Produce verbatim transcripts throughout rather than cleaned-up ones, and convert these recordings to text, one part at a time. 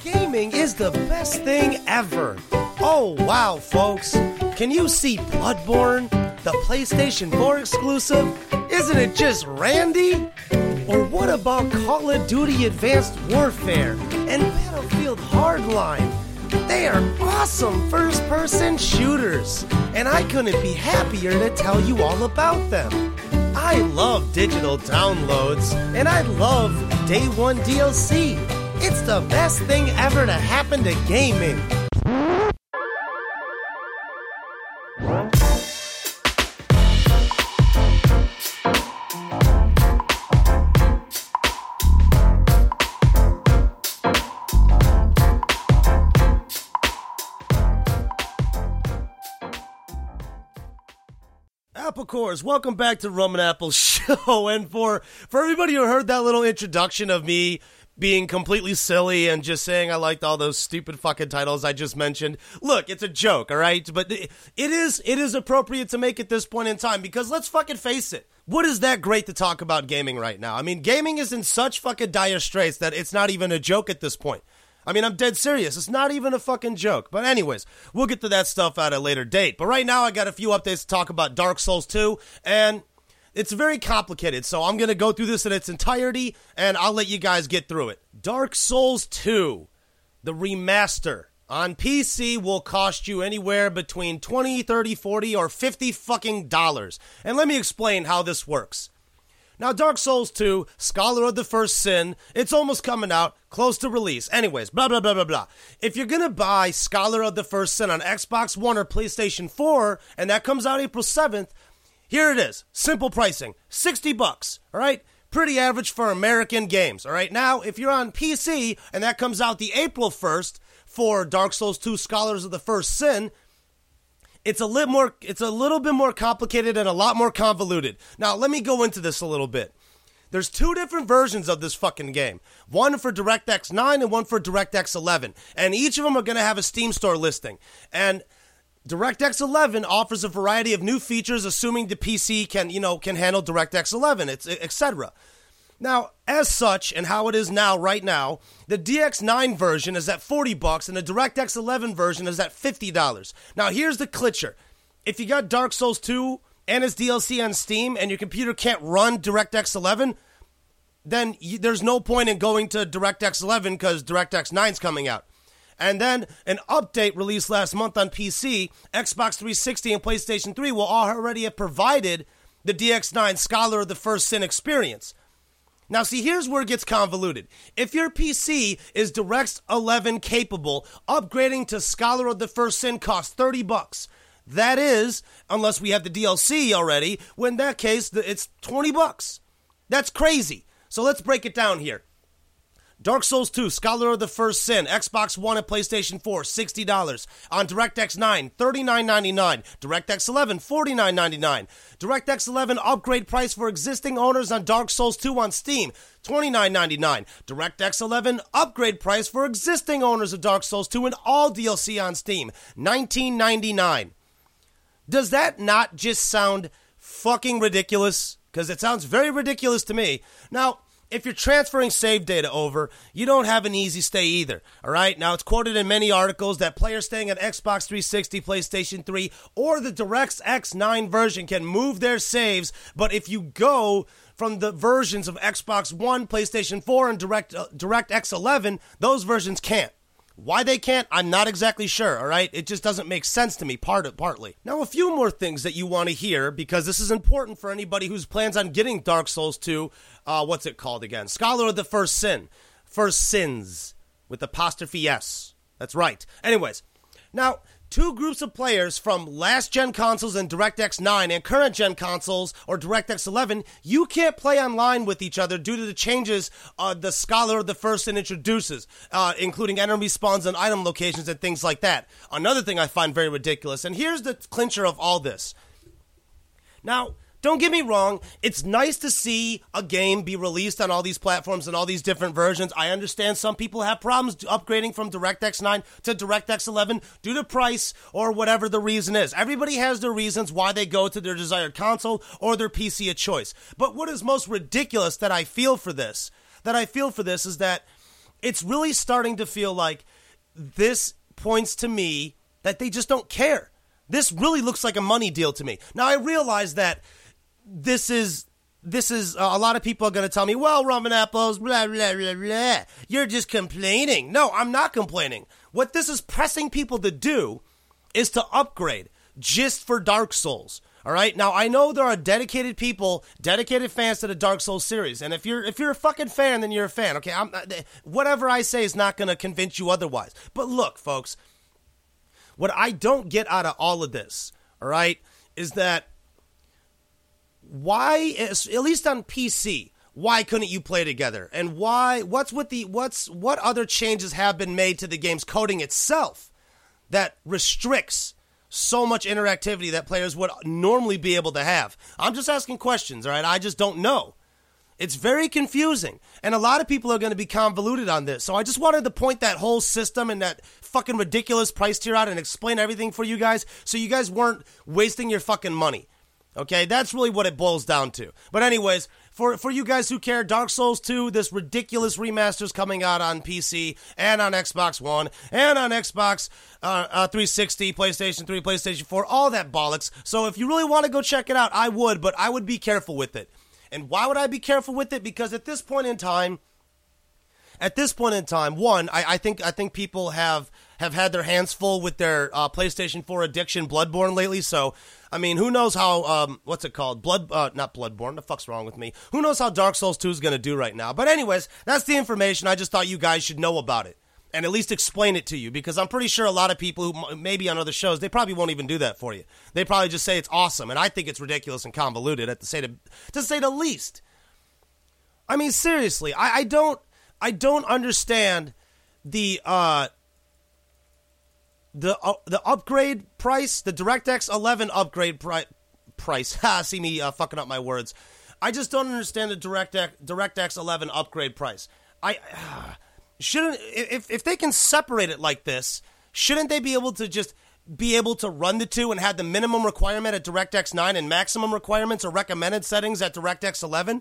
Gaming is the best thing ever. Oh, wow, folks. Can you see Bloodborne, the PlayStation four exclusive? Isn't it just Randy? Or what about Call of Duty Advanced Warfare and Battlefield Hardline? They are awesome first-person shooters, and I couldn't be happier to tell you all about them. I love digital downloads, and I love Day One D L C. It's the best thing ever to happen to gaming. Apple Cores, welcome back to Rum and Apple Show. And for, for everybody who heard that little introduction of me being completely silly and just saying I liked all those stupid fucking titles I just mentioned, look, it's a joke, all right? But it is it is appropriate to make at this point in time because let's fucking face it. What is that great to talk about gaming right now? I mean, gaming is in such fucking dire straits that it's not even a joke at this point. I mean, I'm dead serious. It's not even a fucking joke. But anyways, we'll get to that stuff at a later date. But right now, I got a few updates to talk about Dark Souls two, and it's very complicated. So I'm going to go through this in its entirety, and I'll let you guys get through it. Dark Souls two, the remaster, on P C will cost you anywhere between twenty, thirty, forty, or fifty fucking dollars. And let me explain how this works. Now, Dark Souls two, Scholar of the First Sin, it's almost coming out, close to release. Anyways, blah, blah, blah, blah, blah. If you're gonna buy Scholar of the First Sin on Xbox One or PlayStation four, and that comes out April seventh, here it is. Simple pricing. sixty bucks, all right? Pretty average for American games, all right? Now, if you're on P C, and that comes out the April first for Dark Souls two, Scholars of the First Sin, It's a little more, it's a little bit more complicated and a lot more convoluted. Now, let me go into this a little bit. There's two different versions of this fucking game. One for DirectX nine and one for DirectX eleven. And each of them are going to have a Steam store listing. And DirectX eleven offers a variety of new features, assuming the P C can, you know, can handle DirectX eleven, et cetera. Now, as such, and how it is now, right now, the D X nine version is at forty bucks and the DirectX eleven version is at fifty dollars. Now, here's the glitcher. If you got Dark Souls two and its D L C on Steam and your computer can't run DirectX eleven, then you, there's no point in going to DirectX eleven because DirectX nine's coming out. And then an update released last month on P C, Xbox three sixty and PlayStation three will already have provided the D X nine Scholar of the First Sin experience. Now, see, here's where it gets convoluted. If your P C is DirectX eleven capable, upgrading to Scholar of the First Sin costs thirty bucks. That is, unless we have the D L C already, well, in that case, it's twenty bucks. That's crazy. So let's break it down here. Dark Souls two, Scholar of the First Sin, Xbox One and PlayStation four, sixty dollars. On DirectX nine, thirty-nine ninety-nine. DirectX eleven, forty-nine ninety-nine. DirectX eleven upgrade price for existing owners on Dark Souls two on Steam, twenty-nine ninety-nine. DirectX eleven upgrade price for existing owners of Dark Souls two and all D L C on Steam, nineteen ninety-nine. Does that not just sound fucking ridiculous? Because it sounds very ridiculous to me. Now, if you're transferring save data over, you don't have an easy stay either, all right? Now, it's quoted in many articles that players staying on Xbox three sixty, PlayStation three, or the DirectX nine version can move their saves, but if you go from the versions of Xbox One, PlayStation four, and Direct, uh, DirectX eleven, those versions can't. Why they can't, I'm not exactly sure, all right? It just doesn't make sense to me, part partly. Now, a few more things that you want to hear, because this is important for anybody who plans on getting Dark Souls two, uh, what's it called again? Scholar of the First Sin. First Sins, with apostrophe S. That's right. Anyways, now, two groups of players from last-gen consoles and DirectX nine and current-gen consoles or DirectX eleven, you can't play online with each other due to the changes uh, the Scholar of the First Sin introduces, uh, including enemy spawns and item locations and things like that. Another thing I find very ridiculous, and here's the clincher of all this. Now, don't get me wrong, it's nice to see a game be released on all these platforms and all these different versions. I understand some people have problems upgrading from DirectX nine to DirectX eleven due to price or whatever the reason is. Everybody has their reasons why they go to their desired console or their P C of choice. But what is most ridiculous that I feel for this, that I feel for this is that it's really starting to feel like this points to me that they just don't care. This really looks like a money deal to me. Now, I realize that this is, this is, uh, a lot of people are going to tell me, well, Roman Apples, blah, blah, blah, blah. You're just complaining. No, I'm not complaining. What this is pressing people to do is to upgrade just for Dark Souls. All right. Now, I know there are dedicated people, dedicated fans to the Dark Souls series. And if you're if you're a fucking fan, then you're a fan. OK, I'm, whatever I say is not going to convince you otherwise. But look, folks, what I don't get out of all of this, all right, is that why, at least on P C, why couldn't you play together? And why, what's with the, what's, what other changes have been made to the game's coding itself that restricts so much interactivity that players would normally be able to have? I'm just asking questions, all right? I just don't know. It's very confusing, and a lot of people are going to be convoluted on this. So I just wanted to point that whole system and that fucking ridiculous price tier out and explain everything for you guys so you guys weren't wasting your fucking money. Okay, that's really what it boils down to. But anyways, for for you guys who care, Dark Souls two, this ridiculous remaster's coming out on P C and on Xbox One and on Xbox uh, uh, three sixty, PlayStation three, PlayStation four, all that bollocks. So if you really want to go check it out, I would, but I would be careful with it. And why would I be careful with it? Because at this point in time, at this point in time, one, I, I think I think people have have had their hands full with their uh, PlayStation four addiction, Bloodborne, lately. So, I mean, who knows how, um, what's it called? Blood, uh, not Bloodborne, the fuck's wrong with me? Who knows how Dark Souls two is going to do right now? But anyways, that's the information. I just thought you guys should know about it and at least explain it to you, because I'm pretty sure a lot of people who maybe on other shows, they probably won't even do that for you. They probably just say it's awesome, and I think it's ridiculous and convoluted at the say to, to say the least. I mean, seriously, I, I don't, I don't understand the, uh, The uh, the upgrade price, the DirectX eleven upgrade pri- price. Ha, see me uh, fucking up my words. I just don't understand the DirectX, DirectX eleven upgrade price. I uh, shouldn't, if if they can separate it like this, shouldn't they be able to just be able to run the two and have the minimum requirement at DirectX nine and maximum requirements or recommended settings at DirectX eleven?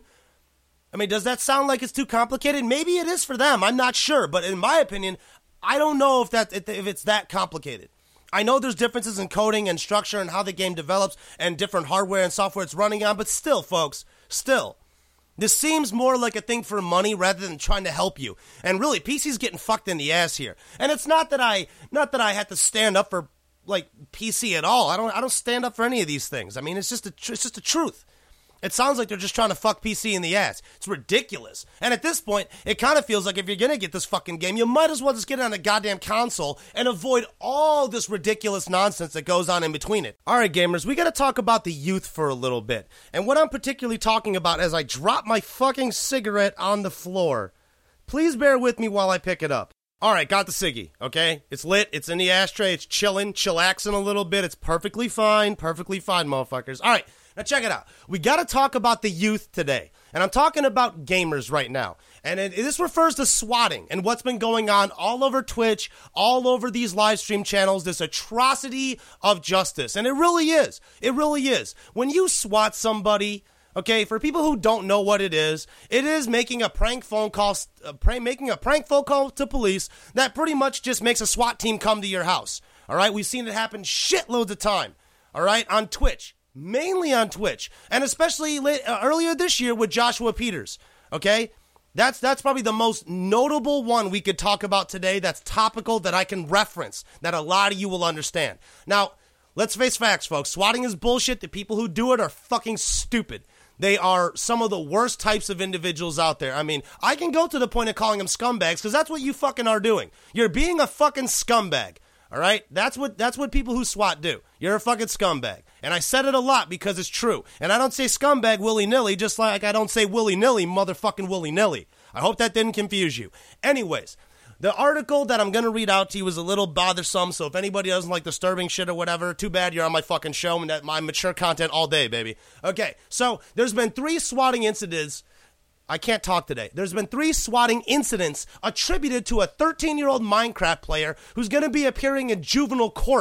I mean, does that sound like it's too complicated? Maybe it is for them. I'm not sure, but in my opinion, I don't know if that if it's that complicated. I know there's differences in coding and structure and how the game develops and different hardware and software it's running on, but still, folks, still, this seems more like a thing for money rather than trying to help you. And really, P C's getting fucked in the ass here. And it's not that I not that I had to stand up for like P C at all. I don't I don't stand up for any of these things. I mean, it's just a, it's just the truth. It sounds like they're just trying to fuck P C in the ass. It's ridiculous. And at this point, it kind of feels like if you're going to get this fucking game, you might as well just get it on a goddamn console and avoid all this ridiculous nonsense that goes on in between it. All right, gamers, we got to talk about the youth for a little bit. And what I'm particularly talking about as I drop my fucking cigarette on the floor. Please bear with me while I pick it up. All right, got the ciggy, okay? It's lit, it's in the ashtray, it's chilling, chillaxing a little bit. It's perfectly fine, perfectly fine, motherfuckers. All right. Now check it out. We got to talk about the youth today. And I'm talking about gamers right now. And it, this refers to swatting and what's been going on all over Twitch, all over these live stream channels, this atrocity of justice. And it really is. It really is. When you swat somebody, okay, for people who don't know what it is, it is making a prank phone call, uh, prank, making a prank phone call to police that pretty much just makes a SWAT team come to your house. All right, we've seen it happen shitloads of time. All right, on Twitch. Mainly on Twitch, and especially late, uh, earlier this year with Joshua Peters, okay? That's that's probably the most notable one we could talk about today that's topical, that I can reference, that a lot of you will understand. Now, let's face facts, folks. Swatting is bullshit. The people who do it are fucking stupid. They are some of the worst types of individuals out there. I mean, I can go to the point of calling them scumbags, because that's what you fucking are doing. You're being a fucking scumbag. All right? That's what that's what people who SWAT do. You're a fucking scumbag. And I said it a lot because it's true. And I don't say scumbag willy-nilly, just like I don't say willy-nilly, motherfucking willy-nilly. I hope that didn't confuse you. Anyways, the article that I'm going to read out to you is a little bothersome, so if anybody doesn't like disturbing shit or whatever, too bad you're on my fucking show and that my mature content all day, baby. Okay, so there's been three swatting incidents. I can't talk today. There's been three swatting incidents attributed to a thirteen-year-old Minecraft player who's going to be appearing in juvenile court.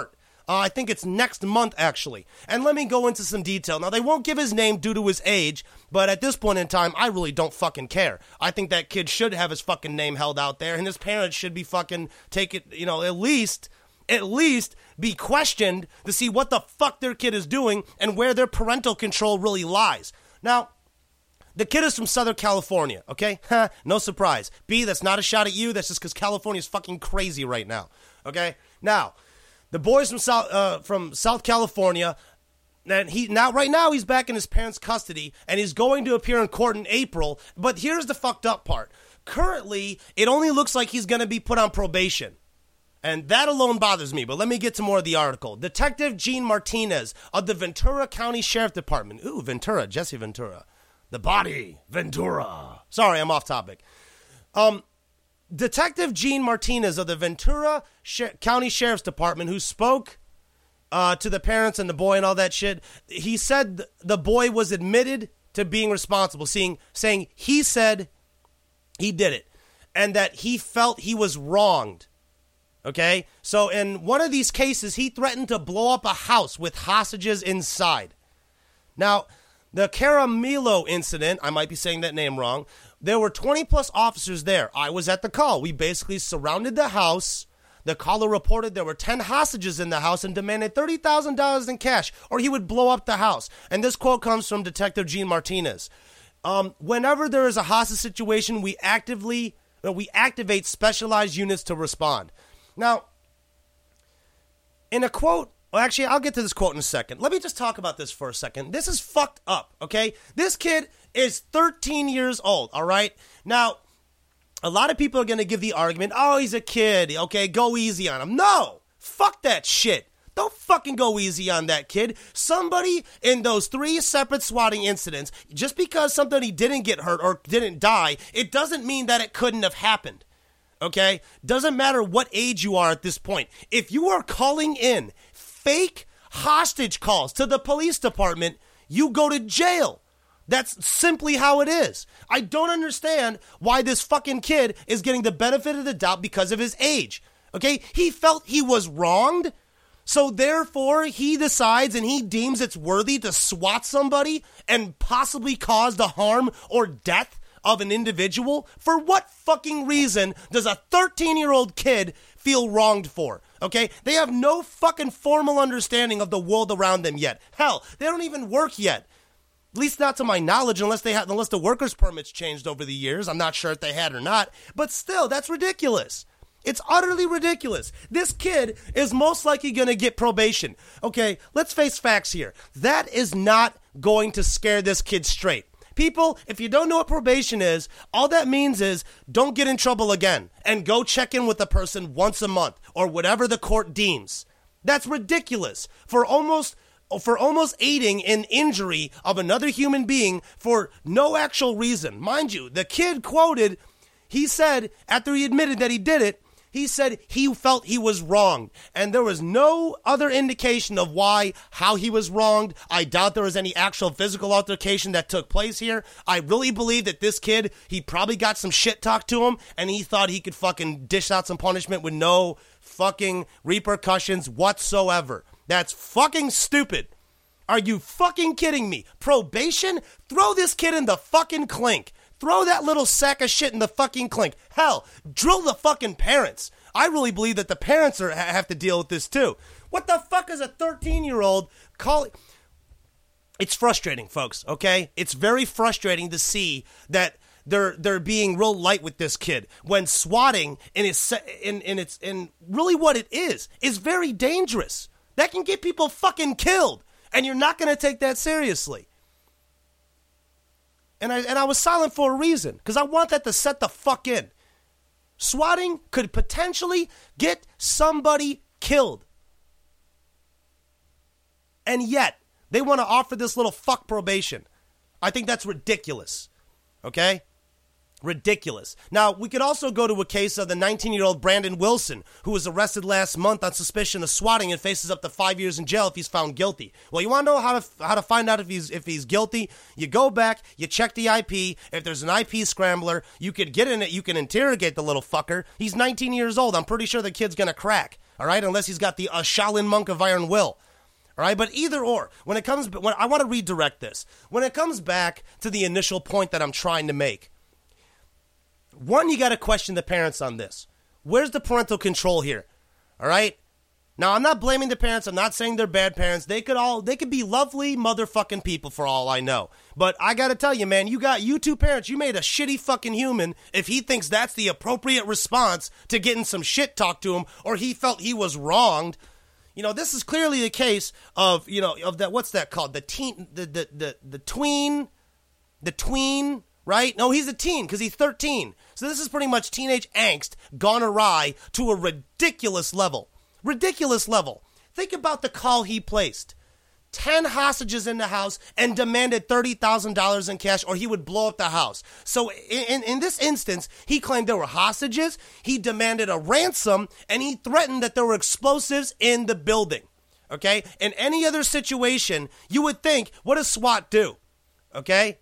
Uh, I think it's next month, actually. And let me go into some detail. Now, they won't give his name due to his age, but at this point in time, I really don't fucking care. I think that kid should have his fucking name held out there, and his parents should be fucking take it, you know, at least, at least be questioned to see what the fuck their kid is doing and where their parental control really lies. Now, the kid is from Southern California, okay? No surprise. B, that's not a shot at you. That's just because California is fucking crazy right now, okay? Now, the boy's from South uh, from South California, and he now right now he's back in his parents' custody, and he's going to appear in court in April. But here's the fucked up part. Currently, it only looks like he's going to be put on probation. And that alone bothers me, but let me get to more of the article. Detective Gene Martinez of the Ventura County Sheriff Department. Ooh, Ventura, Jesse Ventura. The body, Ventura. Sorry, I'm off topic. Um... Detective Gene Martinez of the Ventura Sh- County Sheriff's Department, who spoke uh, to the parents and the boy and all that shit, he said th- the boy was admitted to being responsible, seeing, saying he said he did it, and that he felt he was wronged. Okay? So in one of these cases, he threatened to blow up a house with hostages inside. Now, the Caramillo incident, I might be saying that name wrong, there were twenty plus officers there. I was at the call. We basically surrounded the house. The caller reported there were ten hostages in the house and demanded thirty thousand dollars in cash, or he would blow up the house. And this quote comes from Detective Gene Martinez. Um, whenever there is a hostage situation, we actively, uh, we activate specialized units to respond. Now, in a quote, well, actually, I'll get to this quote in a second. Let me just talk about this for a second. This is fucked up, okay? This kid is thirteen years old, all right? Now, a lot of people are going to give the argument, oh, he's a kid, okay, go easy on him. No, fuck that shit. Don't fucking go easy on that kid. Somebody in those three separate swatting incidents, just because somebody didn't get hurt or didn't die, it doesn't mean that it couldn't have happened, okay? Doesn't matter what age you are at this point. If you are calling in fake hostage calls to the police department, you go to jail. That's simply how it is. I don't understand why this fucking kid is getting the benefit of the doubt because of his age. Okay? He felt he was wronged, so therefore he decides and he deems it's worthy to swat somebody and possibly cause the harm or death of an individual. For what fucking reason does a thirteen-year-old kid feel wronged for? Okay? They have no fucking formal understanding of the world around them yet. Hell, they don't even work yet. At least not to my knowledge, unless they had, unless the workers' permits changed over the years. I'm not sure if they had or not. But still, that's ridiculous. It's utterly ridiculous. This kid is most likely going to get probation. Okay, let's face facts here. That is not going to scare this kid straight. People, if you don't know what probation is, all that means is don't get in trouble again and go check in with the person once a month or whatever the court deems. That's ridiculous. For almost for almost aiding in injury of another human being for no actual reason. Mind you, the kid quoted, he said, after he admitted that he did it, he said he felt he was wronged. And there was no other indication of why, how he was wronged. I doubt there was any actual physical altercation that took place here. I really believe that this kid, he probably got some shit talked to him, and he thought he could fucking dish out some punishment with no fucking repercussions whatsoever. That's fucking stupid. Are you fucking kidding me? Probation? Throw this kid in the fucking clink. Throw that little sack of shit in the fucking clink. Hell, drill the fucking parents. I really believe that the parents are, have to deal with this too. What the fuck is a thirteen-year-old calling? It's frustrating, folks, okay? It's very frustrating to see that they're they're being real light with this kid when swatting in its in in its in really what it is is very dangerous. That can get people fucking killed, and you're not going to take that seriously. And I and I was silent for a reason, because I want that to set the fuck in. Swatting could potentially get somebody killed. And yet, they want to offer this little fuck probation. I think that's ridiculous. Okay? Ridiculous. Now, we could also go to a case of the nineteen-year-old Brandon Wilson, who was arrested last month on suspicion of swatting and faces up to five years in jail if he's found guilty. Well, you want to know how to how to find out if he's if he's guilty? You go back, you check the I P. If there's an I P scrambler, you could get in it, you can interrogate the little fucker. He's nineteen years old. I'm pretty sure the kid's gonna crack. all right, unless he's got the uh, Shaolin Monk of Iron Will. All right, but either or, when it comes, when I want to redirect this, when it comes back to the initial point that I'm trying to make, one, you got to question the parents on this. Where's the parental control here? All right? Now, I'm not blaming the parents. I'm not saying they're bad parents. They could all, they could be lovely motherfucking people for all I know. But I got to tell you, man, you got, you two parents, you made a shitty fucking human if he thinks that's the appropriate response to getting some shit talked to him, or he felt he was wronged. You know, this is clearly a case of, you know, of that, what's that called? The teen, the, the, the, the tween, the tween, right? No, he's a teen because he's thirteen. So this is pretty much teenage angst gone awry to a ridiculous level. Ridiculous level. Think about the call he placed. Ten hostages in the house and demanded thirty thousand dollars in cash or he would blow up the house. So in, in this instance, he claimed there were hostages, he demanded a ransom, and he threatened that there were explosives in the building. Okay? In any other situation, you would think, what does SWAT do? Okay?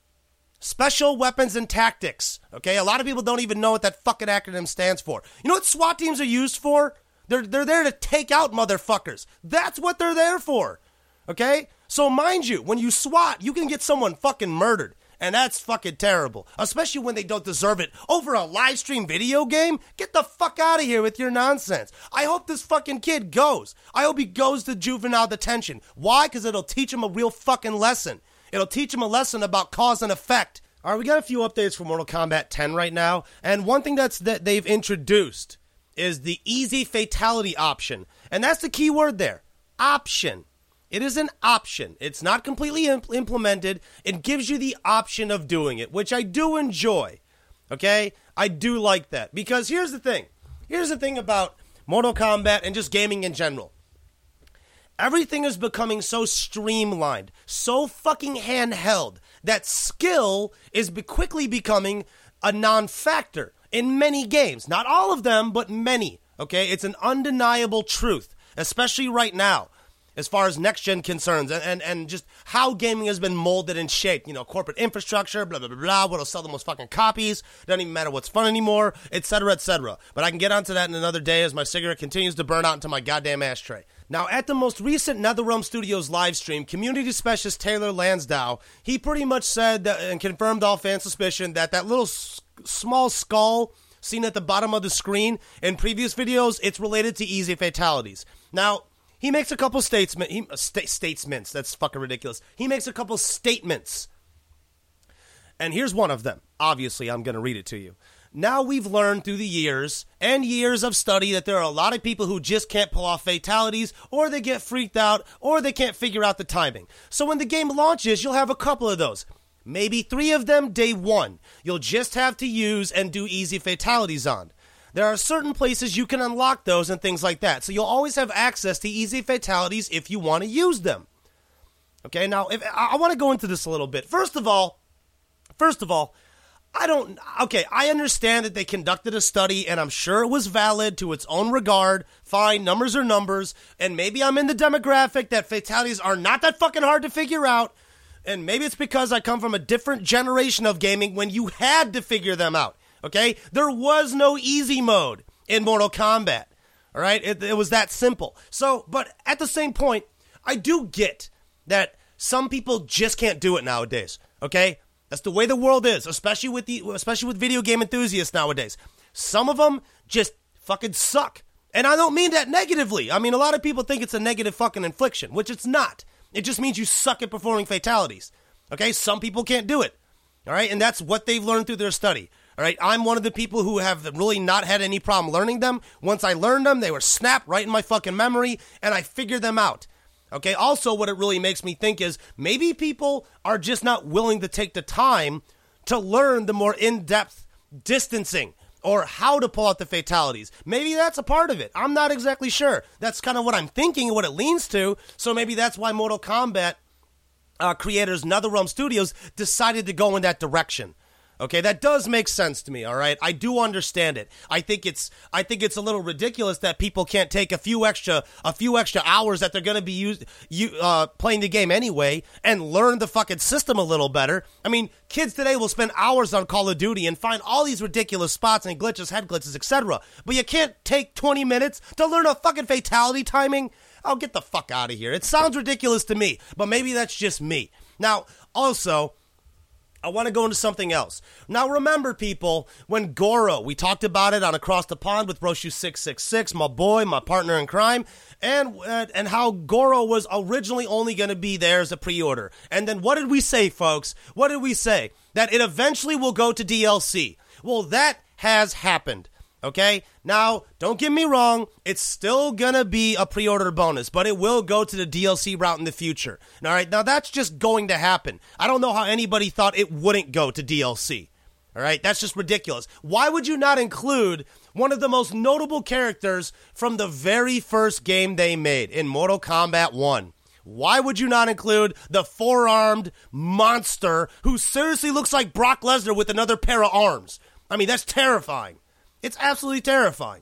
Special Weapons and Tactics. Okay? A lot of people don't even know what that fucking acronym stands for. You know what SWAT teams are used for? They're, they're there to take out motherfuckers. That's what they're there for. Okay? So mind you, when you SWAT, you can get someone fucking murdered. And that's fucking terrible. Especially when they don't deserve it. Over a live stream video game? Get the fuck out of here with your nonsense. I hope this fucking kid goes. I hope he goes to juvenile detention. Why? Because it'll teach him a real fucking lesson. It'll teach him a lesson about cause and effect. All right, we got a few updates for Mortal Kombat ten right now. And one thing that's that they've introduced is the easy fatality option. And that's the key word there. Option. It is an option. It's not completely imp- implemented. It gives you the option of doing it, which I do enjoy. Okay? I do like that. Because here's the thing. Here's the thing about Mortal Kombat and just gaming in general. Everything is becoming so streamlined, so fucking handheld, that skill is be- quickly becoming a non-factor in many games. Not all of them, but many. Okay? It's an undeniable truth, especially right now, as far as next-gen concerns, and, and, and just how gaming has been molded and shaped. You know, corporate infrastructure, blah, blah, blah, blah, what'll sell the most fucking copies, doesn't even matter what's fun anymore, et cetera, et cetera. But I can get onto that in another day as my cigarette continues to burn out into my goddamn ashtray. Now, at the most recent NetherRealm Studios live stream, community specialist Taylor Lansdowne, he pretty much said that, and confirmed all fan suspicion that that little s- small skull seen at the bottom of the screen in previous videos, it's related to easy fatalities. Now, he makes a couple statesmen, he, uh, sta- statesments, that's fucking ridiculous. He makes a couple statements. And here's one of them. Obviously, I'm going to read it to you. Now we've learned through the years and years of study that there are a lot of people who just can't pull off fatalities, or they get freaked out, or they can't figure out the timing. So when the game launches, you'll have a couple of those. Maybe three of them day one. You'll just have to use and do easy fatalities on. There are certain places you can unlock those and things like that. So you'll always have access to easy fatalities if you want to use them. Okay, now if, I, I want to go into this a little bit. First of all, first of all, I don't, okay, I understand that they conducted a study and I'm sure it was valid to its own regard. Fine, numbers are numbers. And maybe I'm in the demographic that fatalities are not that fucking hard to figure out. And maybe it's because I come from a different generation of gaming when you had to figure them out. Okay? There was no easy mode in Mortal Kombat. All right? It, it was that simple. So, but at the same point, I do get that some people just can't do it nowadays. Okay? That's the way the world is, especially with the especially with video game enthusiasts nowadays. Some of them just fucking suck. And I don't mean that negatively. I mean, a lot of people think it's a negative fucking infliction, which it's not. It just means you suck at performing fatalities. Okay? Some people can't do it. All right? And that's what they've learned through their study. All right? I'm one of the people who have really not had any problem learning them. Once I learned them, they were snapped right in my fucking memory, and I figured them out. Okay, also what it really makes me think is maybe people are just not willing to take the time to learn the more in-depth distancing or how to pull out the fatalities. Maybe that's a part of it. I'm not exactly sure. That's kind of what I'm thinking and what it leans to. So maybe that's why Mortal Kombat uh, creators NetherRealm Studios decided to go in that direction. Okay, that does make sense to me, all right? I do understand it. I think it's I think it's a little ridiculous that people can't take a few extra a few extra hours that they're going to be used you uh playing the game anyway and learn the fucking system a little better. I mean, kids today will spend hours on Call of Duty and find all these ridiculous spots and glitches, head glitches, et cetera. But you can't take twenty minutes to learn a fucking fatality timing? Oh, get the fuck out of here. It sounds ridiculous to me, but maybe that's just me. Now, also, I want to go into something else. Now, remember, people, when Goro, we talked about it on Across the Pond with Roshu six six six, my boy, my partner in crime, and uh, and how Goro was originally only going to be there as a pre-order. And then what did we say, folks? What did we say? That it eventually will go to D L C. Well, that has happened. Okay, now, don't get me wrong, it's still gonna be a pre-order bonus, but it will go to the D L C route in the future. All right, now that's just going to happen. I don't know how anybody thought it wouldn't go to D L C. All right, that's just ridiculous. Why would you not include one of the most notable characters from the very first game they made in Mortal Kombat one? Why would you not include the four-armed monster who seriously looks like Brock Lesnar with another pair of arms? I mean, that's terrifying. It's absolutely terrifying.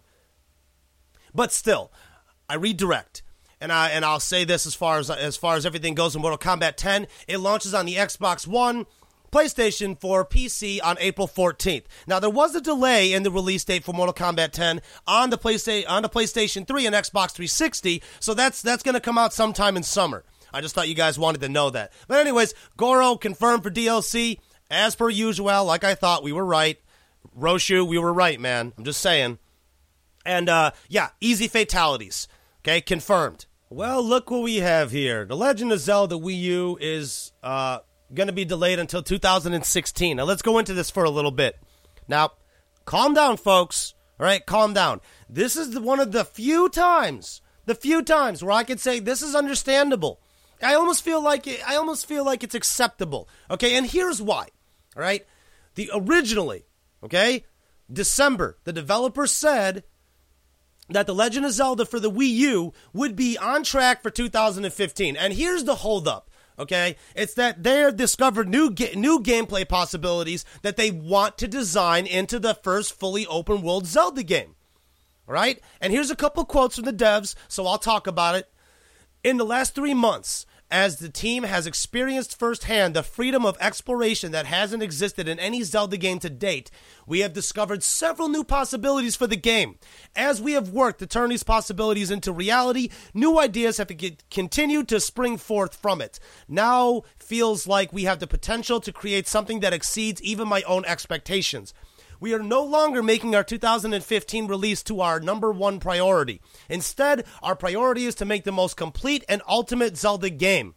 But still, I redirect. And I and I'll say this as far as as far as everything goes in Mortal Kombat ten, it launches on the Xbox One, PlayStation four, P C on April fourteenth. Now there was a delay in the release date for Mortal Kombat ten on the PlayStation on the PlayStation three and Xbox three sixty, so that's that's going to come out sometime in summer. I just thought you guys wanted to know that. But anyways, Goro confirmed for D L C as per usual. Like I thought, we were right. Roshu, we were right, man. I'm just saying. And, uh, yeah, easy fatalities. Okay, confirmed. Well, look what we have here. The Legend of Zelda Wii U is, uh, going to be delayed until two thousand sixteen. Now, let's go into this for a little bit. Now, calm down, folks. All right, calm down. This is the, one of the few times, the few times where I can say this is understandable. I almost feel like it, I almost feel like it's acceptable. Okay, and here's why. All right, the originally... Okay, December, the developer said that The Legend of Zelda for the Wii U would be on track for two thousand fifteen. And here's the holdup, okay? It's that they have discovered new ga- new gameplay possibilities that they want to design into the first fully open world Zelda game. All right? And here's a couple quotes from the devs, so I'll talk about it. In the last three months, as the team has experienced firsthand the freedom of exploration that hasn't existed in any Zelda game to date, we have discovered several new possibilities for the game. As we have worked to turn these possibilities into reality, new ideas have continued to spring forth from it. Now feels like we have the potential to create something that exceeds even my own expectations. We are no longer making our two thousand fifteen release to our number one priority. Instead, our priority is to make the most complete and ultimate Zelda game.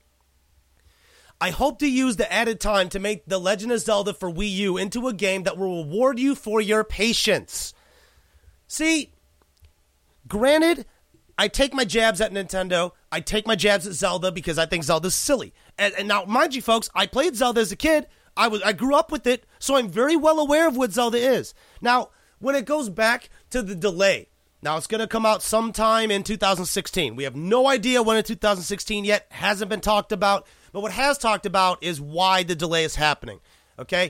I hope to use the added time to make The Legend of Zelda for Wii U into a game that will reward you for your patience. See, granted, I take my jabs at Nintendo. I take my jabs at Zelda because I think Zelda's silly. And, and now, mind you, folks, I played Zelda as a kid. I was I grew up with it, so I'm very well aware of what Zelda is. Now, when it goes back to the delay, now it's going to come out sometime in two thousand sixteen. We have no idea when in two thousand sixteen yet, hasn't been talked about, but what has talked about is why the delay is happening, okay?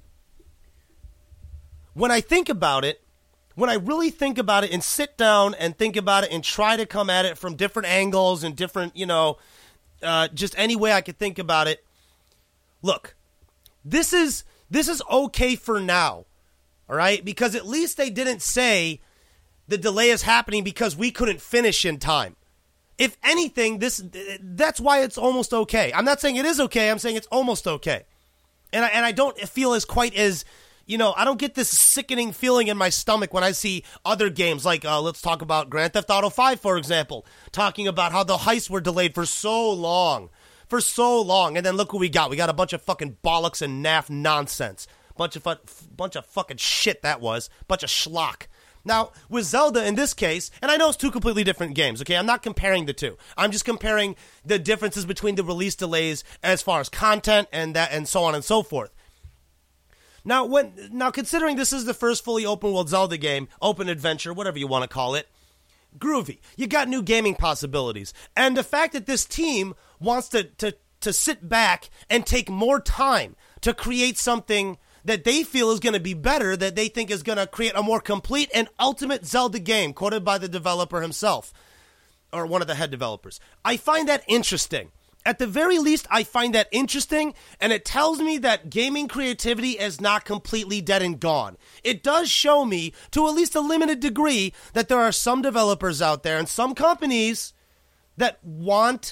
When I think about it, when I really think about it and sit down and think about it and try to come at it from different angles and different, you know, uh, just any way I could think about it, look, This is this is okay for now, all right? Because at least they didn't say the delay is happening because we couldn't finish in time. If anything, this that's why it's almost okay. I'm not saying it is okay. I'm saying it's almost okay. And I, and I don't feel as quite as, you know, I don't get this sickening feeling in my stomach when I see other games like, uh, let's talk about Grand Theft Auto five, for example, talking about how the heists were delayed for so long. For so long, and then look what we got. We got a bunch of fucking bollocks and naff nonsense. Bunch of fu- bunch of fucking shit that was. Bunch of schlock. Now, with Zelda in this case, and I know it's two completely different games, okay? I'm not comparing the two. I'm just comparing the differences between the release delays as far as content and that and so on and so forth. Now, when now considering this is the first fully open world Zelda game, open adventure, whatever you want to call it, groovy. You got new gaming possibilities. And the fact that this team wants to, to, to sit back and take more time to create something that they feel is going to be better, that they think is going to create a more complete and ultimate Zelda game, quoted by the developer himself, or one of the head developers. I find that interesting. At the very least, I find that interesting, and it tells me that gaming creativity is not completely dead and gone. It does show me, to at least a limited degree, that there are some developers out there and some companies that want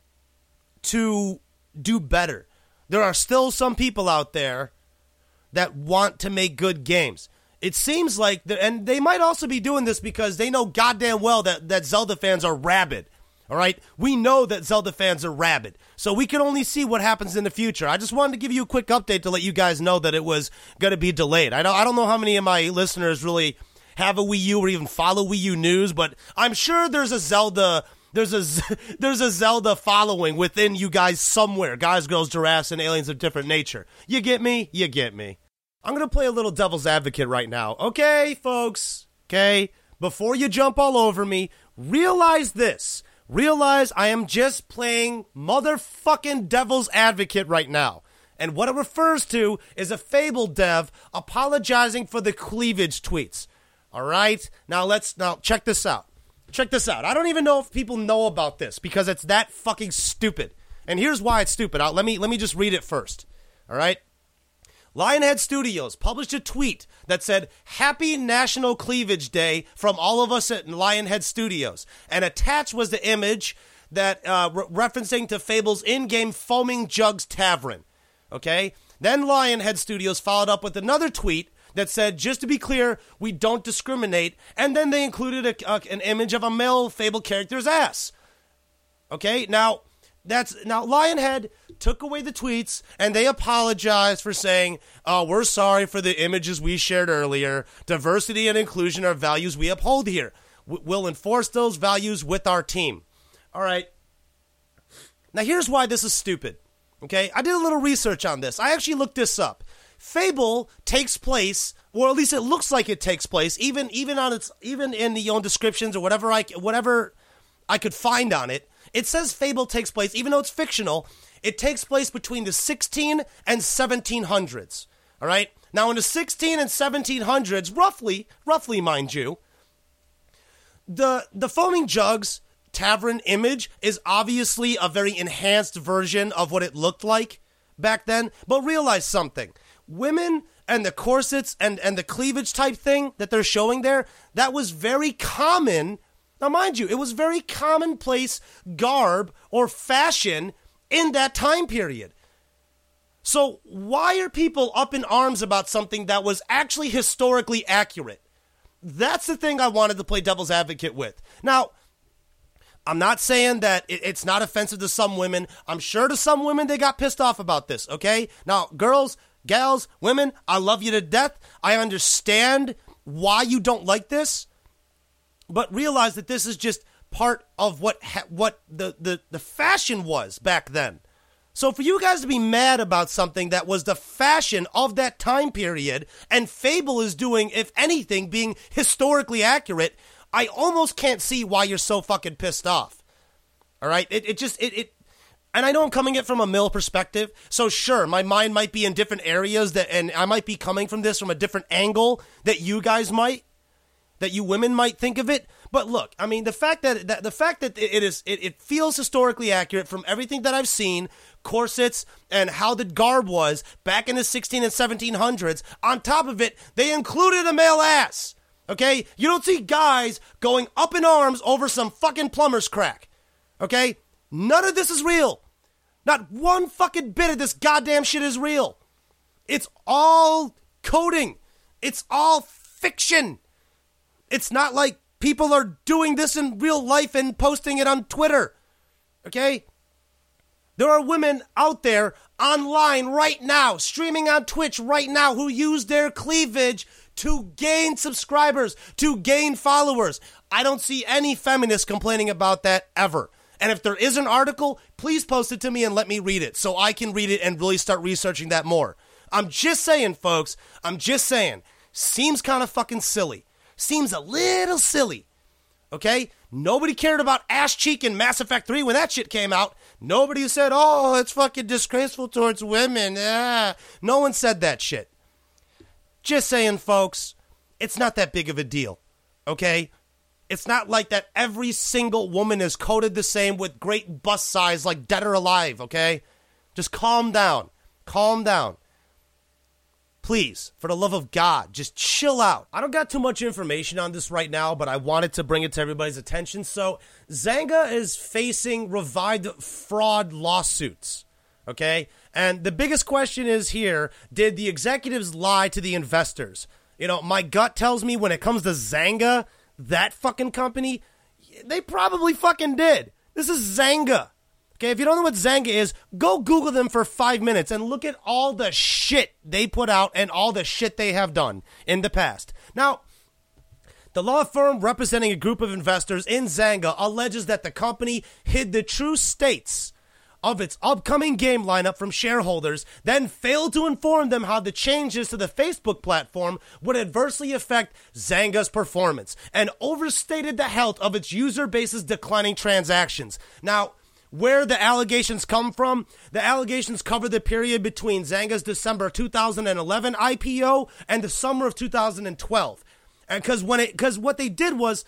to do better. There are still some people out there that want to make good games. It seems like, the, and they might also be doing this because they know goddamn well that, that Zelda fans are rabid. All right? We know that Zelda fans are rabid. So we can only see what happens in the future. I just wanted to give you a quick update to let you guys know that it was going to be delayed. I don't, I don't know how many of my listeners really have a Wii U or even follow Wii U news, but I'm sure there's a Zelda... There's a, there's a Zelda following within you guys somewhere. Guys, girls, giraffes, and aliens of different nature. You get me? You get me. I'm going to play a little devil's advocate right now. Okay, folks? Okay? Before you jump all over me, realize this. Realize I am just playing motherfucking devil's advocate right now. And what it refers to is a Fable dev apologizing for the cleavage tweets. All right? Now let's, now check this out. Check this out. I don't even know if people know about this because it's that fucking stupid. And here's why it's stupid. I'll, let me let me just read it first. All right? Lionhead Studios published a tweet that said, "Happy National Cleavage Day from all of us at Lionhead Studios." And attached was the image that uh, re- referencing to Fable's in-game Foaming Jugs Tavern. Okay? Then Lionhead Studios followed up with another tweet that said, "Just to be clear, we don't discriminate." And then they included a, a, an image of a male Fable character's ass. Okay? Now, that's now Lionhead took away the tweets and they apologized for saying, "Oh, we're sorry for the images we shared earlier. Diversity and inclusion are values we uphold here. W- we'll enforce those values with our team." All right. Now, here's why this is stupid. Okay? I did a little research on this. I actually looked this up. Fable takes place, or at least it looks like it takes place, even even on its even in the own descriptions or whatever I whatever I could find on it. It says Fable takes place, even though it's fictional. It takes place between the sixteen and seventeen hundreds. All right. Now, in the sixteen and seventeen hundreds, roughly, roughly, mind you, the the Foaming Jugs Tavern image is obviously a very enhanced version of what it looked like back then. But realize something. Women and the corsets and, and the cleavage type thing that they're showing there, that was very common. Now, mind you, it was very commonplace garb or fashion in that time period. So why are people up in arms about something that was actually historically accurate? That's the thing I wanted to play devil's advocate with. Now, I'm not saying that it, it's not offensive to some women. I'm sure to some women they got pissed off about this, okay? Now, girls, gals, women, I love you to death. I understand why you don't like this, but realize that this is just part of what ha- what the, the, the fashion was back then. So for you guys to be mad about something that was the fashion of that time period, and Fable is doing, if anything, being historically accurate, I almost can't see why you're so fucking pissed off. All right? It it just, it, it and I know I'm coming at it from a male perspective, so sure, my mind might be in different areas, that, and I might be coming from this from a different angle that you guys might, that you women might think of it. But look, I mean, the fact that, that the fact that it is, it, it feels historically accurate from everything that I've seen, corsets and how the garb was back in the sixteen and seventeen hundreds. On top of it, they included a male ass. Okay, you don't see guys going up in arms over some fucking plumber's crack. Okay, none of this is real. Not one fucking bit of this goddamn shit is real. It's all coding. It's all fiction. It's not like people are doing this in real life and posting it on Twitter. Okay? There are women out there online right now, streaming on Twitch right now, who use their cleavage to gain subscribers, to gain followers. I don't see any feminists complaining about that ever. And if there is an article, please post it to me and let me read it so I can read it and really start researching that more. I'm just saying, folks, I'm just saying, seems kind of fucking silly. Seems a little silly, okay? Nobody cared about Ash Cheek in Mass Effect three when that shit came out. Nobody said, "Oh, it's fucking disgraceful towards women." Ah. No one said that shit, Just saying, folks, it's not that big of a deal, okay? It's not like that every single woman is coded the same with great bust size like Dead or Alive, okay? Just calm down. Calm down. Please, for the love of God, just chill out. I don't got too much information on this right now, but I wanted to bring it to everybody's attention. So, Zynga is facing revived fraud lawsuits, okay? And the biggest question is here, did the executives lie to the investors? You know, my gut tells me when it comes to Zynga, that fucking company, they probably fucking did. This is Zynga. Okay, if you don't know what Zynga is, go Google them for five minutes and look at all the shit they put out and all the shit they have done in the past. Now, the law firm representing a group of investors in Zynga alleges that the company hid the true states of its upcoming game lineup from shareholders, then failed to inform them how the changes to the Facebook platform would adversely affect Zynga's performance, and overstated the health of its user base's declining transactions. Now, where the allegations come from, the allegations cover the period between Zynga's December two thousand eleven I P O and the summer of two thousand twelve. And because when it, because what they did was,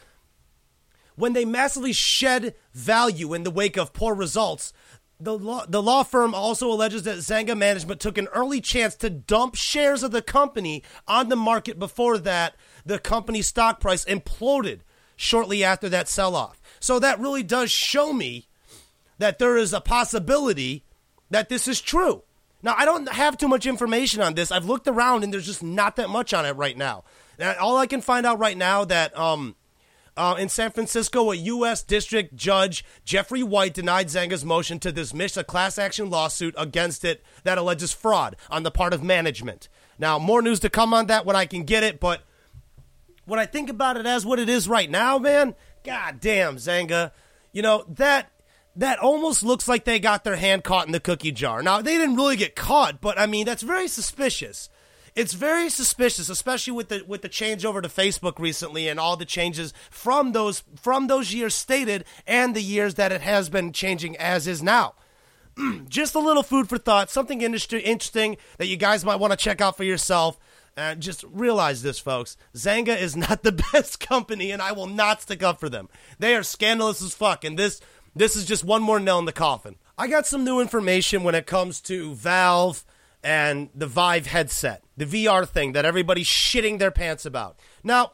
when they massively shed value in the wake of poor results, the law, the law firm also alleges that Zynga management took an early chance to dump shares of the company on the market before that the company's stock price imploded shortly after that sell-off. So that really does show me that there is a possibility that this is true. Now, I don't have too much information on this. I've looked around, and there's just not that much on it right now. And all I can find out right now that um, uh, in San Francisco, a U S District Judge, Jeffrey White, denied Zynga's motion to dismiss a class action lawsuit against it that alleges fraud on the part of management. Now, more news to come on that when I can get it, but when I think about it as what it is right now, man, god damn, Zynga, you know, that... That almost looks like they got their hand caught in the cookie jar. Now, they didn't really get caught, but, I mean, that's very suspicious. It's very suspicious, especially with the with the changeover to Facebook recently and all the changes from those from those years stated and the years that it has been changing as is now. Just a little food for thought, something industry, interesting that you guys might want to check out for yourself. And just realize this, folks. Zynga is not the best company, and I will not stick up for them. They are scandalous as fuck, and this... This is just one more nail in the coffin. I got some new information when it comes to Valve and the Vive headset, the V R thing that everybody's shitting their pants about. Now,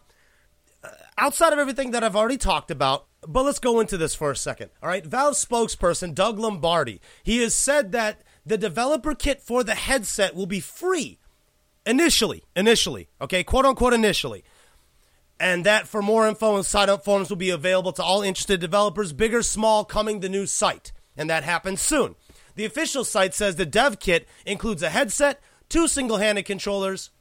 outside of everything that I've already talked about, but let's go into this for a second. All right, Valve spokesperson Doug Lombardi, he has said that the developer kit for the headset will be free initially, initially, okay, quote unquote initially. And that for more info and sign-up forms will be available to all interested developers, big or small, coming the new site. And that happens soon. The official site says the dev kit includes a headset, two single-handed controllers,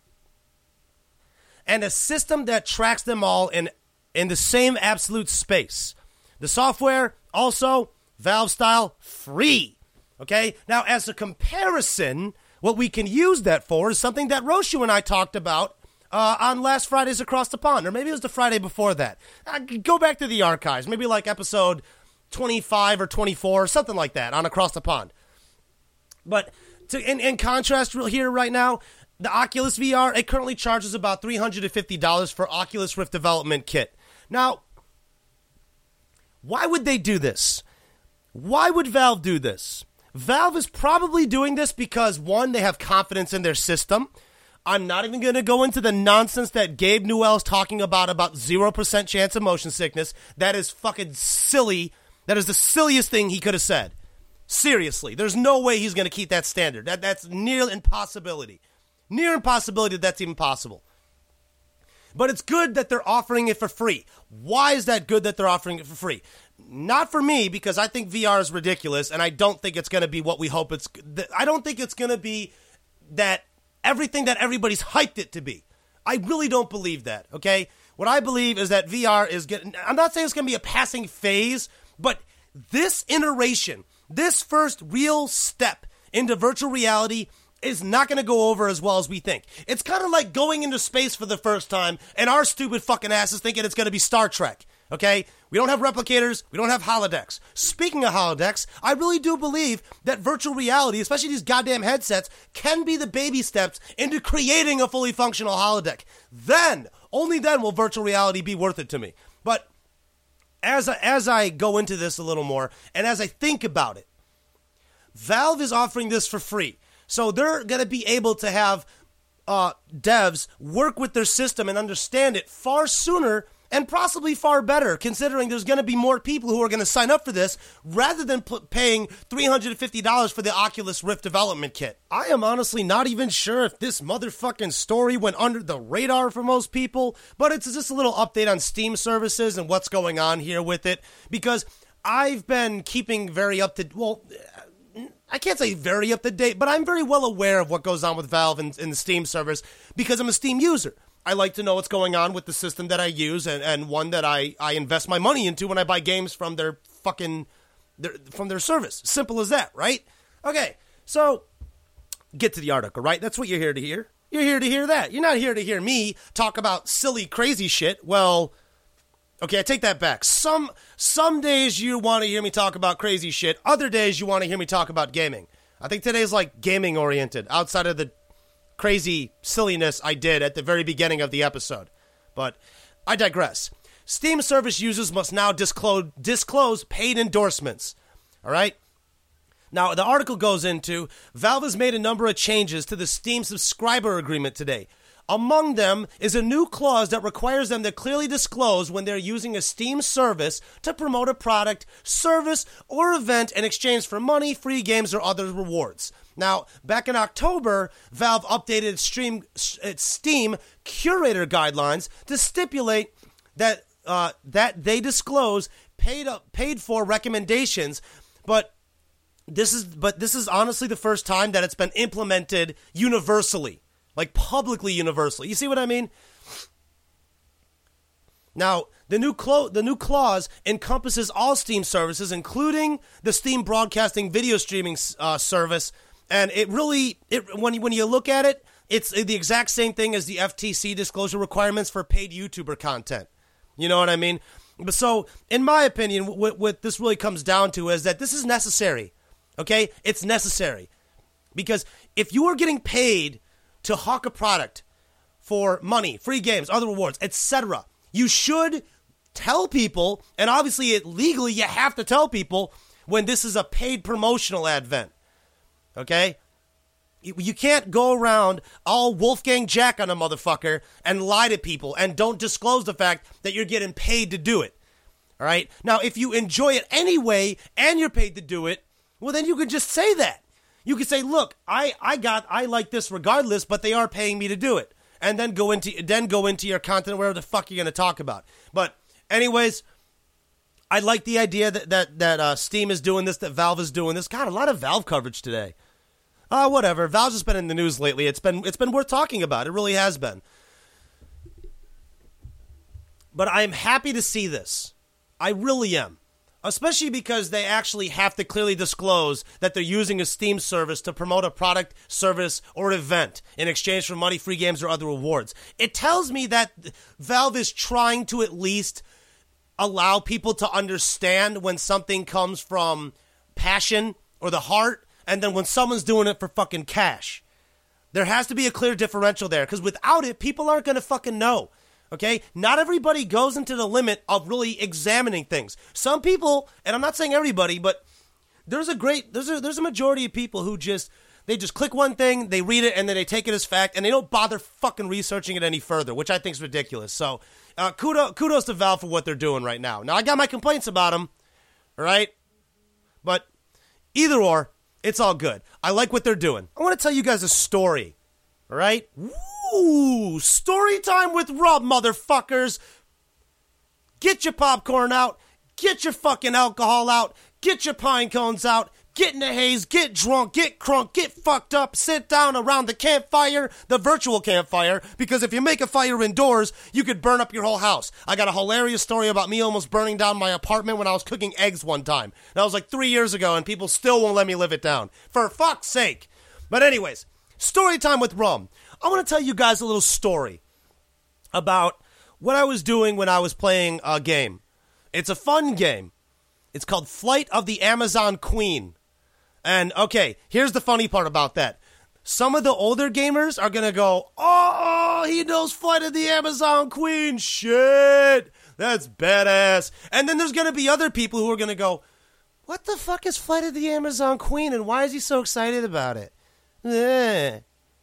and a system that tracks them all in, in the same absolute space. The software, also, Valve-style, free. Okay? Now, as a comparison, what we can use that for is something that Roshu and I talked about Uh, on last Friday's Across the Pond, or maybe it was the Friday before that. Uh, go back to the archives, maybe like episode twenty-five or twenty-four, or something like that, on Across the Pond. But to, in, in contrast here right now, the Oculus V R, it currently charges about three hundred fifty dollars for Oculus Rift Development Kit. Now, why would they do this? Why would Valve do this? Valve is probably doing this because, one, they have confidence in their system. I'm not even going to go into the nonsense that Gabe Newell's talking about, about zero percent chance of motion sickness. That is fucking silly. That is the silliest thing he could have said. Seriously. There's no way he's going to keep that standard. That That's near impossibility. Near impossibility that that's even possible. But it's good that they're offering it for free. Why is that good that they're offering it for free? Not for me, because I think V R is ridiculous, and I don't think it's going to be what we hope it's... I don't think it's going to be that... everything that everybody's hyped it to be. I really don't believe that, okay? What I believe is that V R is getting... I'm not saying it's going to be a passing phase, but this iteration, this first real step into virtual reality is not going to go over as well as we think. It's kind of like going into space for the first time and our stupid fucking asses thinking it's going to be Star Trek. Okay? We don't have replicators. We don't have holodecks. Speaking of holodecks, I really do believe that virtual reality, especially these goddamn headsets, can be the baby steps into creating a fully functional holodeck. Then, only then will virtual reality be worth it to me. But as I, as I go into this a little more, and as I think about it, Valve is offering this for free. So they're going to be able to have uh, devs work with their system and understand it far sooner and possibly far better, considering there's going to be more people who are going to sign up for this rather than p- paying three hundred fifty dollars for the Oculus Rift development kit. I am honestly not even sure if this motherfucking story went under the radar for most people, but it's just a little update on Steam services and what's going on here with it, because I've been keeping very up to, well, I can't say very up to date, but I'm very well aware of what goes on with Valve and, and the Steam servers because I'm a Steam user. I like to know what's going on with the system that I use and, and one that I, I invest my money into when I buy games from their fucking, their, from their service. Simple as that, right? Okay, so get to the article, right? That's what you're here to hear. You're here to hear that. You're not here to hear me talk about silly, crazy shit. Well, okay, I take that back. Some, some days you want to hear me talk about crazy shit. Other days you want to hear me talk about gaming. I think today's like gaming oriented outside of the crazy silliness I did at the very beginning of the episode. But I digress. Steam service users must now disclose, disclose paid endorsements. All right? Now, the article goes into, Valve has made a number of changes to the Steam subscriber agreement today. Among them is a new clause that requires them to clearly disclose when they're using a Steam service to promote a product, service, or event in exchange for money, free games, or other rewards. Now, back in October, Valve updated its, stream, its Steam curator guidelines to stipulate that uh, that they disclose paid up, paid for recommendations, but this is but this is honestly the first time that it's been implemented universally, like publicly universally. You see what I mean? Now, the new clo- the new clause encompasses all Steam services, including the Steam Broadcasting video streaming uh, service. And it really, it, when, when you look at it, it's the exact same thing as the F T C disclosure requirements for paid YouTuber content. You know what I mean? But so, in my opinion, what, what this really comes down to is that this is necessary. Okay? It's necessary. Because if you are getting paid to hawk a product for money, free games, other rewards, et cetera, you should tell people, and obviously it, legally you have to tell people when this is a paid promotional advent. Okay? You, you can't go around all Wolfgang Jack on a motherfucker and lie to people and don't disclose the fact that you're getting paid to do it. All right? Now, if you enjoy it anyway and you're paid to do it, well, then you can just say that. You can say, look, I, I got, I like this regardless, but they are paying me to do it. And then go into, then go into your content, whatever the fuck you're going to talk about. But anyways, I like the idea that, that, that uh, Steam is doing this, that Valve is doing this. God, a lot of Valve coverage today. Uh, whatever. Valve's just been in the news lately. It's been it's been worth talking about. It really has been. But I am happy to see this. I really am. Especially because they actually have to clearly disclose that they're using a Steam service to promote a product, service, or event in exchange for money, free games, or other rewards. It tells me that Valve is trying to at least allow people to understand when something comes from passion or the heart, and then when someone's doing it for fucking cash. There has to be a clear differential there, because without it, people aren't going to fucking know. Okay? Not everybody goes into the limit of really examining things. Some people, and I'm not saying everybody, but there's a great, there's a, there's a majority of people who just, they just click one thing, they read it, and then they take it as fact, and they don't bother fucking researching it any further, which I think is ridiculous. So, uh, kudos, kudos to Valve for what they're doing right now. Now, I got my complaints about them, all right? But either or, it's all good. I like what they're doing. I want to tell you guys a story. All right? Woo! Story time with Rob, motherfuckers. Get your popcorn out. Get your fucking alcohol out. Get your pine cones out. Get in the haze. Get drunk. Get crunk. Get fucked up. Sit down around the campfire, the virtual campfire, because if you make a fire indoors, you could burn up your whole house. I got a hilarious story about me almost burning down my apartment when I was cooking eggs one time. That was like three years ago, and people still won't let me live it down. For fuck's sake. But anyways, story time with Rum. I want to tell you guys a little story about what I was doing when I was playing a game. It's a fun game. It's called Flight of the Amazon Queen. And, okay, here's the funny part about that. Some of the older gamers are going to go, oh, he knows Flight of the Amazon Queen. Shit, that's badass. And then there's going to be other people who are going to go, what the fuck is Flight of the Amazon Queen, and why is he so excited about it? Yeah.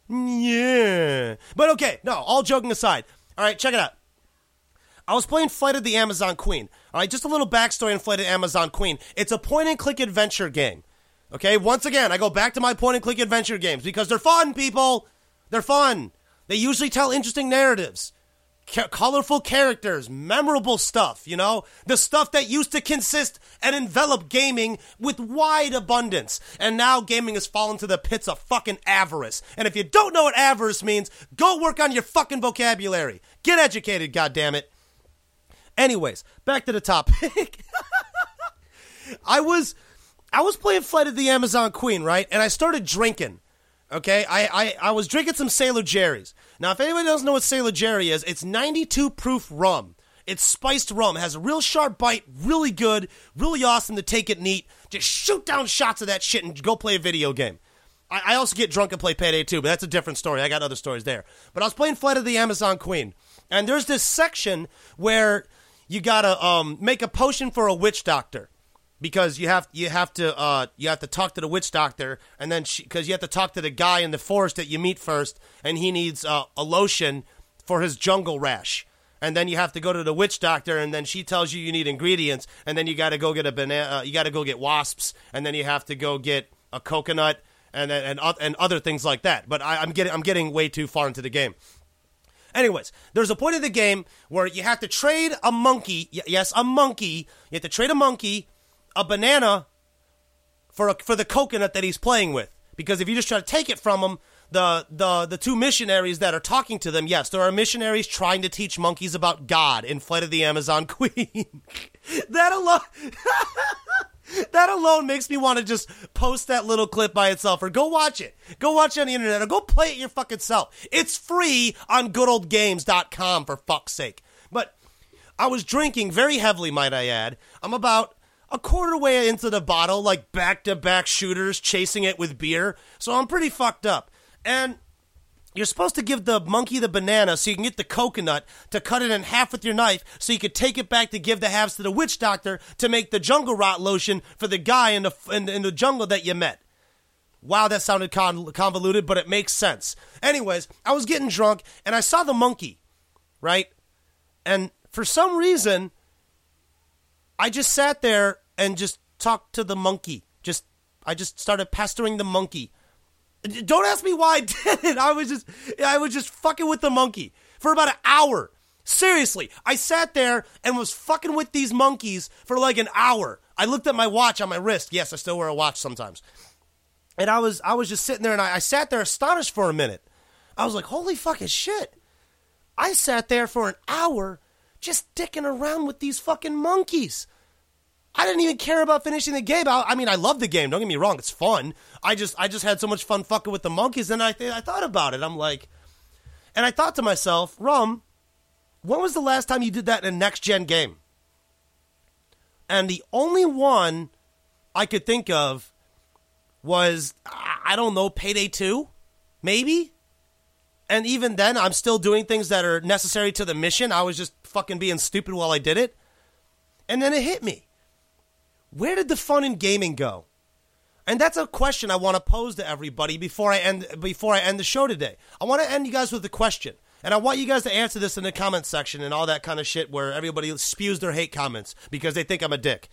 Yeah. But okay, no, all joking aside. All right, check it out. I was playing Flight of the Amazon Queen. All right, just a little backstory on Flight of the Amazon Queen. It's a point-and-click adventure game. Okay, once again, I go back to my point-and-click adventure games because they're fun, people. They're fun. They usually tell interesting narratives. Ca- colorful characters, memorable stuff, you know? The stuff that used to consist and envelop gaming with wide abundance. And now gaming has fallen to the pits of fucking avarice. And if you don't know what avarice means, go work on your fucking vocabulary. Get educated, goddammit. Anyways, back to the topic. I was I was playing Flight of the Amazon Queen, right? And I started drinking. Okay? I, I, I was drinking some Sailor Jerry's. Now, if anybody doesn't know what Sailor Jerry is, it's ninety-two proof rum. It's spiced rum. It has a real sharp bite, really good, really awesome to take it neat. Just shoot down shots of that shit and go play a video game. I, I also get drunk and play Payday two, but that's a different story. I got other stories there. But I was playing Flight of the Amazon Queen. And there's this section where you gotta um, make a potion for a witch doctor. Because you have you have to uh, you have to talk to the witch doctor, and then because you have to talk to the guy in the forest that you meet first, and he needs uh, a lotion for his jungle rash, and then you have to go to the witch doctor, and then she tells you you need ingredients, and then you got to go get a banana, uh, you got to go get wasps, and then you have to go get a coconut, and and and, and other things like that. But I, I'm getting I'm getting way too far into the game. Anyways, there's a point in the game where you have to trade a monkey. Y- yes, a monkey. You have to trade a monkey. A banana for a, for the coconut that he's playing with. Because if you just try to take it from him, the, the, the two missionaries that are talking to them, yes, there are missionaries trying to teach monkeys about God in Flight of the Amazon Queen. that alone... That alone makes me want to just post that little clip by itself, or go watch it. Go watch it on the internet, or go play it your fucking self. It's free on good old games dot com, for fuck's sake. But I was drinking very heavily, might I add. I'm about a quarter way into the bottle, like back-to-back shooters chasing it with beer. So I'm pretty fucked up. And you're supposed to give the monkey the banana so you can get the coconut to cut it in half with your knife so you could take it back to give the halves to the witch doctor to make the jungle rot lotion for the guy in the in, in the jungle that you met. Wow, that sounded con- convoluted, but it makes sense. Anyways, I was getting drunk, and I saw the monkey, right? And for some reason, I just sat there and just talked to the monkey. Just, I just started pestering the monkey. Don't ask me why I did it. I was just, I was just fucking with the monkey for about an hour. Seriously, I sat there and was fucking with these monkeys for like an hour. I looked at my watch on my wrist. Yes, I still wear a watch sometimes. And I was, I was just sitting there, and I, I sat there astonished for a minute. I was like, holy fucking shit. I sat there for an hour just dicking around with these fucking monkeys. I didn't even care about finishing the game. I, I mean, I love the game. Don't get me wrong. It's fun. I just I just had so much fun fucking with the monkeys, and I th- I thought about it. I'm like, and I thought to myself, Rum, when was the last time you did that in a next-gen game? And the only one I could think of was, I don't know, Payday two? Maybe? And even then, I'm still doing things that are necessary to the mission. I was just fucking being stupid while I did it. And then it hit me. Where did the fun in gaming go? And that's a question I want to pose to everybody before I end before I end the show today. I want to end you guys with a question. And I want you guys to answer this in the comment section and all that kind of shit where everybody spews their hate comments because they think I'm a dick.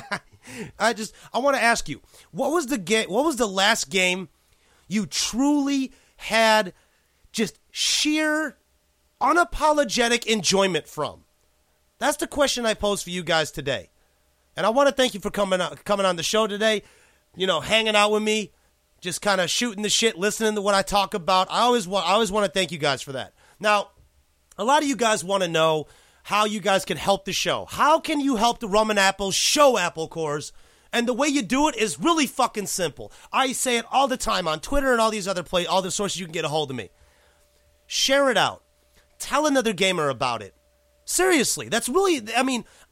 I just I want to ask you, what was the game what was the last game you truly had just sheer, unapologetic enjoyment from? That's the question I pose for you guys today. And I want to thank you for coming on, coming on the show today, you know, hanging out with me, just kind of shooting the shit, listening to what I talk about. I always want, I always want to thank you guys for that. Now, a lot of you guys want to know how you guys can help the show. How can you help the Rum and Apple show Apple Cores? And the way you do it is really fucking simple. I say it all the time on Twitter and all these other play, all the sources you can get a hold of me. Share it out. Tell another gamer about it. Seriously, that's really, I mean,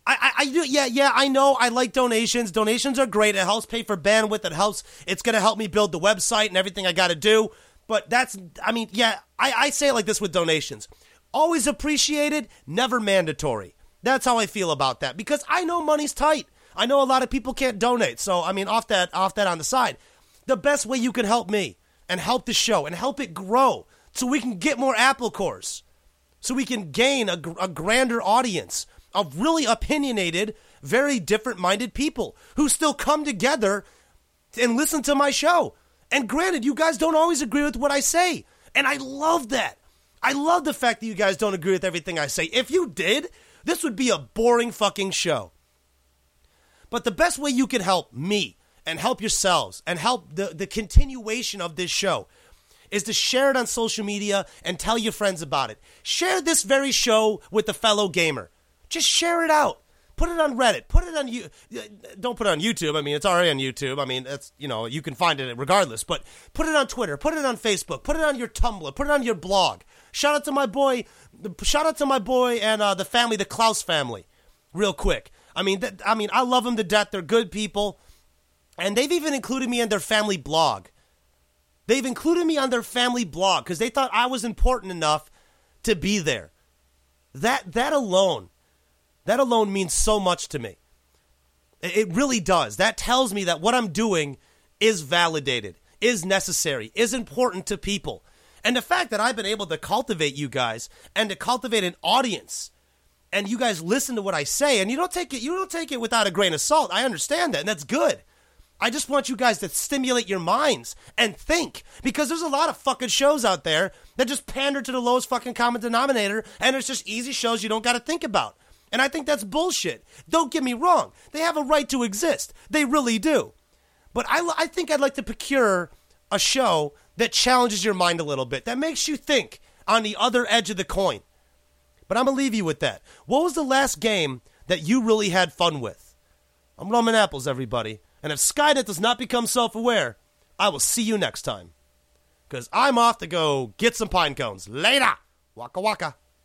I, I, I do, yeah, yeah, I know. I like donations. Donations are great. It helps pay for bandwidth. It helps. It's going to help me build the website and everything I got to do. But that's, I mean, yeah, I, I say it like this with donations. Always appreciated, never mandatory. That's how I feel about that. Because I know money's tight. I know a lot of people can't donate. So, I mean, off that, off that on the side. The best way you can help me and help the show and help it grow so we can get more Apple cores. So we can gain a, a grander audience of really opinionated, very different-minded people who still come together and listen to my show. And granted, you guys don't always agree with what I say. And I love that. I love the fact that you guys don't agree with everything I say. If you did, this would be a boring fucking show. But the best way you can help me and help yourselves and help the, the continuation of this show is to share it on social media and tell your friends about it. Share this very show with a fellow gamer. Just share it out. Put it on Reddit. Put it on you. Don't put it on YouTube. I mean, it's already on YouTube. I mean, that's, you know, you can find it regardless. But put it on Twitter. Put it on Facebook. Put it on your Tumblr. Put it on your blog. Shout out to my boy. Shout out to my boy and uh, the family, the Klaus family. Real quick. I mean, th- I mean, I love them to death. They're good people, and they've even included me in their family blog. They've included me on their family blog because they thought I was important enough to be there. That that alone. That alone means so much to me. It really does. That tells me that what I'm doing is validated, is necessary, is important to people. And the fact that I've been able to cultivate you guys and to cultivate an audience, and you guys listen to what I say, and you don't take it, you don't take it without a grain of salt. I understand that, and that's good. I just want you guys to stimulate your minds and think, because there's a lot of fucking shows out there that just pander to the lowest fucking common denominator, and it's just easy shows you don't got to think about. And I think that's bullshit. Don't get me wrong. They have a right to exist. They really do. But I, I think I'd like to procure a show that challenges your mind a little bit, that makes you think on the other edge of the coin. But I'm going to leave you with that. What was the last game that you really had fun with? I'm Roman Apples, everybody. And if Skynet does not become self-aware, I will see you next time. Because I'm off to go get some pine cones. Later. Waka waka.